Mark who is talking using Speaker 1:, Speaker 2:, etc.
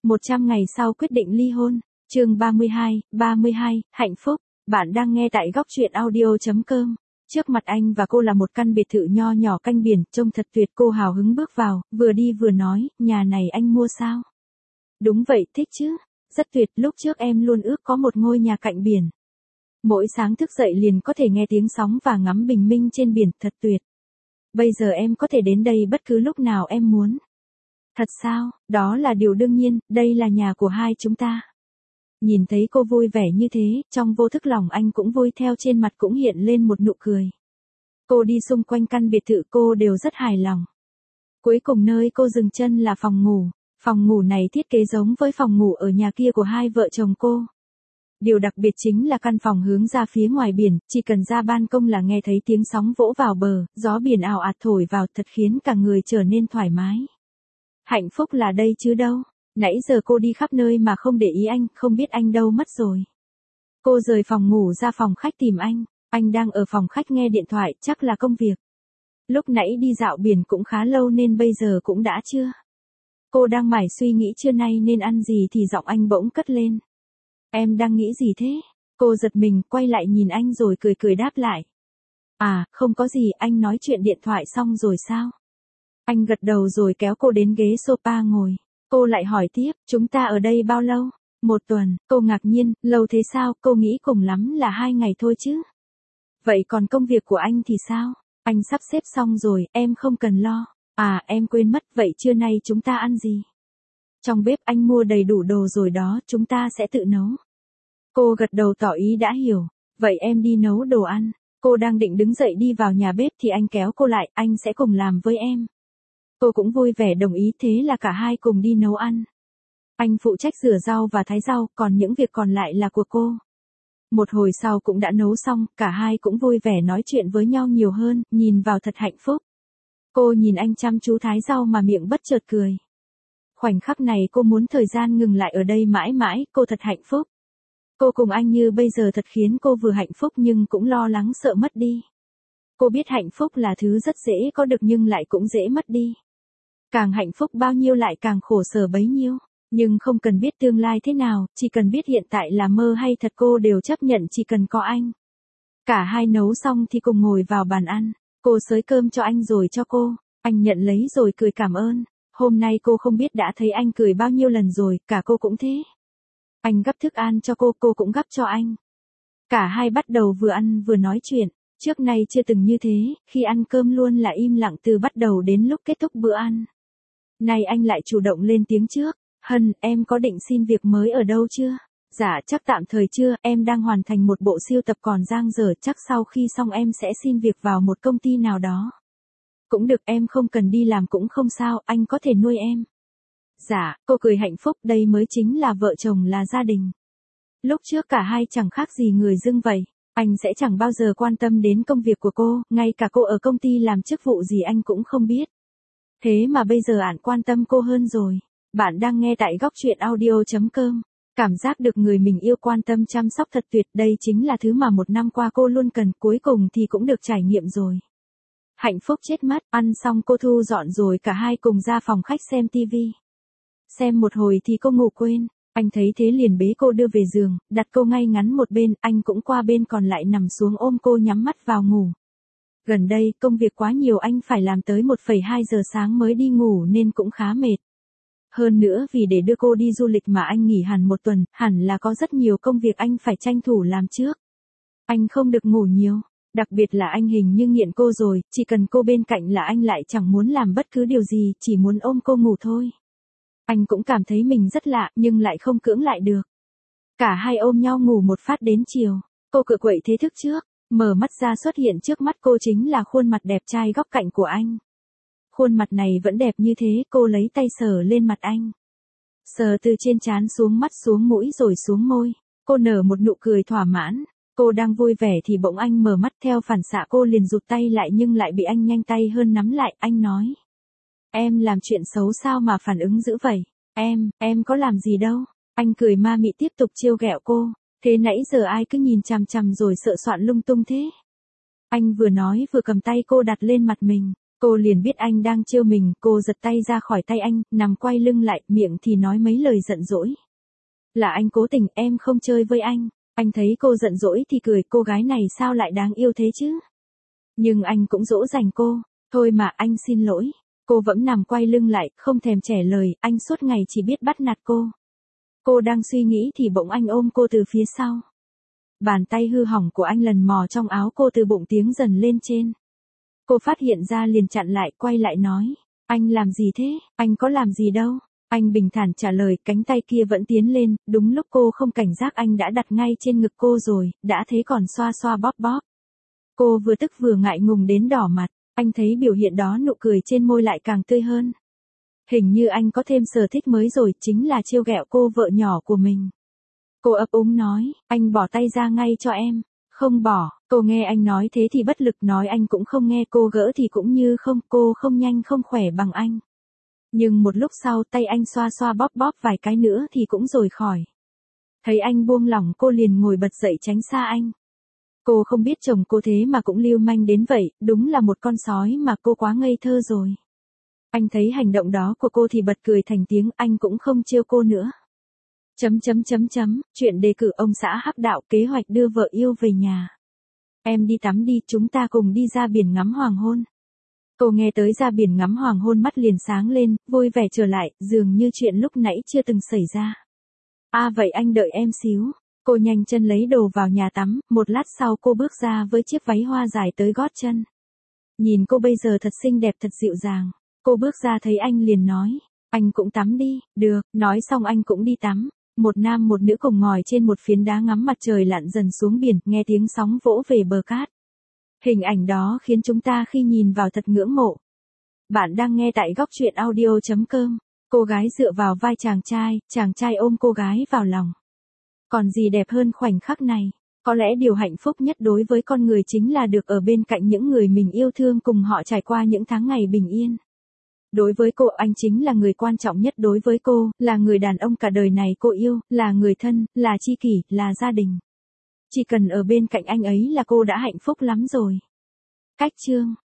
Speaker 1: 100 ngày sau quyết định ly hôn. Chương 32, hạnh phúc. Bạn đang nghe tại góc truyện audio.com. Trước mặt anh và cô là một căn biệt thự nho nhỏ cạnh biển, trông thật tuyệt. Cô hào hứng bước vào, vừa đi vừa nói, nhà này anh mua sao? Đúng vậy, thích chứ. Rất tuyệt, lúc trước em luôn ước có một ngôi nhà cạnh biển. Mỗi sáng thức dậy liền có thể nghe tiếng sóng và ngắm bình minh trên biển, thật tuyệt. Bây giờ em có thể đến đây bất cứ lúc nào em muốn. Thật sao, đó là điều đương nhiên, đây là nhà của hai chúng ta. Nhìn thấy cô vui vẻ như thế, trong vô thức lòng anh cũng vui theo, trên mặt cũng hiện lên một nụ cười. Cô đi xung quanh căn biệt thự cô đều rất hài lòng. Cuối cùng nơi cô dừng chân là phòng ngủ. Phòng ngủ này thiết kế giống với phòng ngủ ở nhà kia của hai vợ chồng cô. Điều đặc biệt chính là căn phòng hướng ra phía ngoài biển, chỉ cần ra ban công là nghe thấy tiếng sóng vỗ vào bờ, gió biển ào ạt thổi vào, thật khiến cả người trở nên thoải mái. Hạnh phúc là đây chứ đâu. Nãy giờ cô đi khắp nơi mà không để ý anh, không biết anh đâu mất rồi. Cô rời phòng ngủ ra phòng khách tìm anh đang ở phòng khách nghe điện thoại, chắc là công việc. Lúc nãy đi dạo biển cũng khá lâu nên bây giờ cũng đã trưa. Cô đang mải suy nghĩ trưa nay nên ăn gì thì giọng anh bỗng cất lên. Em đang nghĩ gì thế? Cô giật mình, quay lại nhìn anh rồi cười cười đáp lại. À, không có gì, anh nói chuyện điện thoại xong rồi sao? Anh gật đầu rồi kéo cô đến ghế sofa ngồi. Cô lại hỏi tiếp, chúng ta ở đây bao lâu? 1 tuần, cô ngạc nhiên, lâu thế sao? Cô nghĩ cùng lắm là 2 ngày thôi chứ. Vậy còn công việc của anh thì sao? Anh sắp xếp xong rồi, em không cần lo. À, em quên mất, vậy trưa nay chúng ta ăn gì? Trong bếp anh mua đầy đủ đồ rồi đó, chúng ta sẽ tự nấu. Cô gật đầu tỏ ý đã hiểu. Vậy em đi nấu đồ ăn. Cô đang định đứng dậy đi vào nhà bếp thì anh kéo cô lại, anh sẽ cùng làm với em. Cô cũng vui vẻ đồng ý, thế là cả hai cùng đi nấu ăn. Anh phụ trách rửa rau và thái rau, còn những việc còn lại là của cô. Một hồi sau cũng đã nấu xong, cả hai cũng vui vẻ nói chuyện với nhau nhiều hơn, nhìn vào thật hạnh phúc. Cô nhìn anh chăm chú thái rau mà miệng bất chợt cười. Khoảnh khắc này cô muốn thời gian ngừng lại ở đây mãi mãi, cô thật hạnh phúc. Cô cùng anh như bây giờ thật khiến cô vừa hạnh phúc nhưng cũng lo lắng sợ mất đi. Cô biết hạnh phúc là thứ rất dễ có được nhưng lại cũng dễ mất đi. Càng hạnh phúc bao nhiêu lại càng khổ sở bấy nhiêu. Nhưng không cần biết tương lai thế nào, chỉ cần biết hiện tại là mơ hay thật cô đều chấp nhận chỉ cần có anh. Cả hai nấu xong thì cùng ngồi vào bàn ăn. Cô xới cơm cho anh rồi cho cô. Anh nhận lấy rồi cười cảm ơn. Hôm nay cô không biết đã thấy anh cười bao nhiêu lần rồi, cả cô cũng thế. Anh gắp thức ăn cho cô cũng gắp cho anh. Cả hai bắt đầu vừa ăn vừa nói chuyện. Trước nay chưa từng như thế, khi ăn cơm luôn là im lặng từ bắt đầu đến lúc kết thúc bữa ăn. Nay anh lại chủ động lên tiếng trước. Hân, em có định xin việc mới ở đâu chưa? Dạ chắc tạm thời chưa, em đang hoàn thành một bộ sưu tập còn dang dở, chắc sau khi xong em sẽ xin việc vào một công ty nào đó. Cũng được, em không cần đi làm cũng không sao, anh có thể nuôi em. Dạ, cô cười hạnh phúc, đây mới chính là vợ chồng là gia đình. Lúc trước cả hai chẳng khác gì người dưng vậy. Anh sẽ chẳng bao giờ quan tâm đến công việc của cô, ngay cả cô ở công ty làm chức vụ gì anh cũng không biết. Thế mà bây giờ anh quan tâm cô hơn rồi. Bạn đang nghe tại góc truyện audio.com. Cảm giác được người mình yêu quan tâm chăm sóc thật tuyệt, đây chính là thứ mà 1 năm qua cô luôn cần, cuối cùng thì cũng được trải nghiệm rồi. Hạnh phúc chết mất, ăn xong cô thu dọn rồi cả hai cùng ra phòng khách xem tivi. Xem một hồi thì cô ngủ quên, anh thấy thế liền bế cô đưa về giường, đặt cô ngay ngắn một bên, anh cũng qua bên còn lại nằm xuống ôm cô nhắm mắt vào ngủ. Gần đây, công việc quá nhiều anh phải làm tới 1,2 giờ sáng mới đi ngủ nên cũng khá mệt. Hơn nữa vì để đưa cô đi du lịch mà anh nghỉ hẳn 1 tuần, hẳn là có rất nhiều công việc anh phải tranh thủ làm trước. Anh không được ngủ nhiều, đặc biệt là anh hình như nghiện cô rồi, chỉ cần cô bên cạnh là anh lại chẳng muốn làm bất cứ điều gì, chỉ muốn ôm cô ngủ thôi. Anh cũng cảm thấy mình rất lạ nhưng lại không cưỡng lại được. Cả hai ôm nhau ngủ một phát đến chiều, cô cựa quậy thế thức trước, mở mắt ra xuất hiện trước mắt cô chính là khuôn mặt đẹp trai góc cạnh của anh. Khuôn mặt này vẫn đẹp như thế, cô lấy tay sờ lên mặt anh. Sờ từ trên trán xuống mắt xuống mũi rồi xuống môi. Cô nở một nụ cười thỏa mãn. Cô đang vui vẻ thì bỗng anh mở mắt, theo phản xạ cô liền rụt tay lại nhưng lại bị anh nhanh tay hơn nắm lại. Anh nói. Em làm chuyện xấu sao mà phản ứng dữ vậy? Em có làm gì đâu. Anh cười ma mị tiếp tục trêu ghẹo cô. Thế nãy giờ ai cứ nhìn chằm chằm rồi sợ soạn lung tung thế? Anh vừa nói vừa cầm tay cô đặt lên mặt mình. Cô liền biết anh đang trêu mình, cô giật tay ra khỏi tay anh, nằm quay lưng lại, miệng thì nói mấy lời giận dỗi. Là anh cố tình, em không chơi với anh. Anh thấy cô giận dỗi thì cười, cô gái này sao lại đáng yêu thế chứ? Nhưng anh cũng dỗ dành cô. Thôi mà, anh xin lỗi. Cô vẫn nằm quay lưng lại, không thèm trả lời, anh suốt ngày chỉ biết bắt nạt cô. Cô đang suy nghĩ thì bỗng anh ôm cô từ phía sau. Bàn tay hư hỏng của anh lần mò trong áo cô từ bụng tiếng dần lên trên. Cô phát hiện ra liền chặn lại, quay lại nói. Anh làm gì thế? Anh có làm gì đâu. Anh bình thản trả lời, cánh tay kia vẫn tiến lên, đúng lúc cô không cảnh giác anh đã đặt ngay trên ngực cô rồi, đã thế còn xoa xoa bóp bóp. Cô vừa tức vừa ngại ngùng đến đỏ mặt, anh thấy biểu hiện đó nụ cười trên môi lại càng tươi hơn. Hình như anh có thêm sở thích mới rồi, chính là trêu ghẹo cô vợ nhỏ của mình. Cô ấp úng nói, anh bỏ tay ra ngay cho em. Không bỏ, cô nghe anh nói thế thì bất lực nói anh cũng không nghe, cô gỡ thì cũng như không, cô không nhanh không khỏe bằng anh. Nhưng một lúc sau tay anh xoa xoa bóp bóp vài cái nữa thì cũng rồi khỏi. Thấy anh buông lỏng cô liền ngồi bật dậy tránh xa anh. Cô không biết chồng cô thế mà cũng lưu manh đến vậy, đúng là một con sói mà cô quá ngây thơ rồi. Anh thấy hành động đó của cô thì bật cười thành tiếng, anh cũng không trêu cô nữa. Chuyện đề cử ông xã hắc đạo kế hoạch đưa vợ yêu về nhà. Em đi tắm đi, chúng ta cùng đi ra biển ngắm hoàng hôn. Cô nghe tới ra biển ngắm hoàng hôn mắt liền sáng lên, vui vẻ trở lại, dường như chuyện lúc nãy chưa từng xảy ra. À vậy anh đợi em xíu. Cô nhanh chân lấy đồ vào nhà tắm, một lát sau cô bước ra với chiếc váy hoa dài tới gót chân. Nhìn cô bây giờ thật xinh đẹp thật dịu dàng. Cô bước ra thấy anh liền nói, anh cũng tắm đi, được, nói xong anh cũng đi tắm. Một nam một nữ cùng ngồi trên một phiến đá ngắm mặt trời lặn dần xuống biển, nghe tiếng sóng vỗ về bờ cát. Hình ảnh đó khiến chúng ta khi nhìn vào thật ngưỡng mộ. Bạn đang nghe tại góc chuyện audio.com. Cô gái dựa vào vai chàng trai ôm cô gái vào lòng. Còn gì đẹp hơn khoảnh khắc này? Có lẽ điều hạnh phúc nhất đối với con người chính là được ở bên cạnh những người mình yêu thương cùng họ trải qua những tháng ngày bình yên. Đối với cô anh chính là người quan trọng nhất đối với cô, là người đàn ông cả đời này cô yêu, là người thân, là tri kỷ, là gia đình. Chỉ cần ở bên cạnh anh ấy là cô đã hạnh phúc lắm rồi. Cách chương